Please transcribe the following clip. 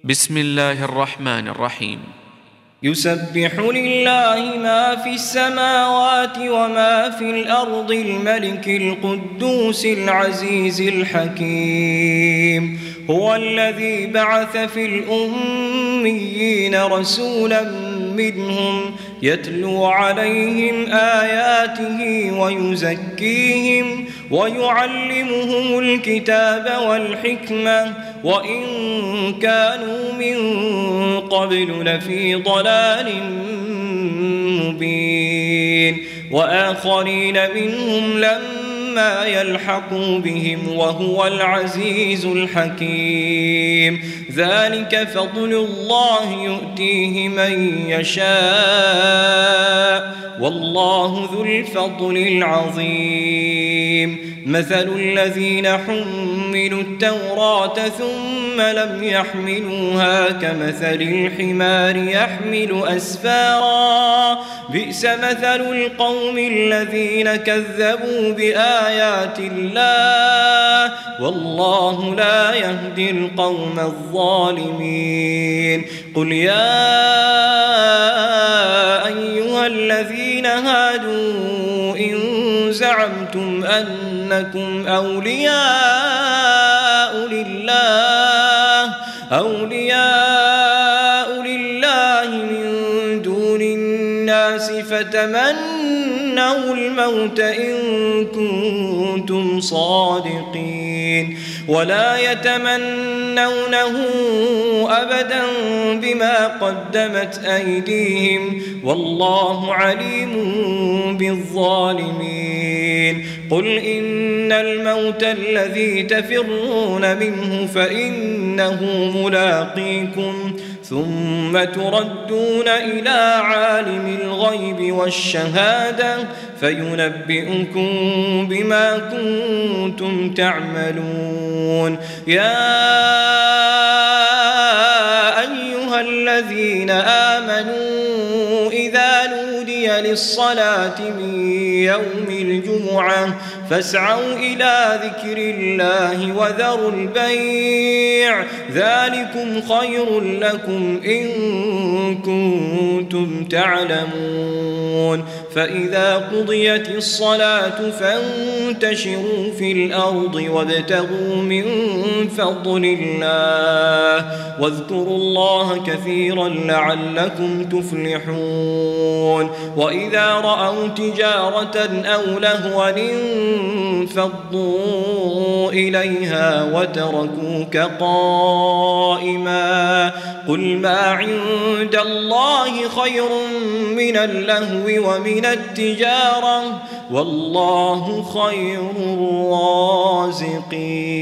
بسم الله الرحمن الرحيم. يسبح لله ما في السماوات وما في الأرض الملك القدوس العزيز الحكيم. هو الذي بعث في الأميين رسولا منهم يتلو عليهم آياته ويزكيهم ويعلمهم الكتاب والحكمة وإن كانوا من قبل لفي ضلال مبين، وآخرين منهم لما يلحقوا بهم وهو العزيز الحكيم. ذلك فضل الله يؤتيه من يشاء والله ذو الفضل العظيم. مثل الذين حملوا التوراة ثم لم يحملوها كمثل الحمار يحمل أسفارا، بئس مثل القوم الذين كذبوا بآيات الله والله لا يهدي القوم الظالمين. قل يا أيها الذين هادوا إن زعمتم أنكم أولياء لله من دون الناس فتمنوا الموت إن كنتم صادقين ولا يتمنونه أبدا بما قدمت أيديهم والله عليم بالظالمين. قل إن الموت الذي تفرون منه فإنه ملاقيكم ثم تردون إلى عالم الغيب والشهادة فينبئكم بما كنتم تعملون. يا أيها الذين آمنوا إذا نودي للصلاة من يوم الجمعة فاسعوا إلى ذكر الله وذروا البيع ذلكم خير لكم إن كنتم تعلمون. فإذا قضيت الصلاة فانتشروا في الأرض وابتغوا من فضل الله واذكروا الله كثيرا لعلكم تفلحون. وإذا رأوا تجارة أو لهوا انفضوا إليها وتركوك قائما قل ما عند الله خير من اللهو ومن التجارة والله خير الرازقين.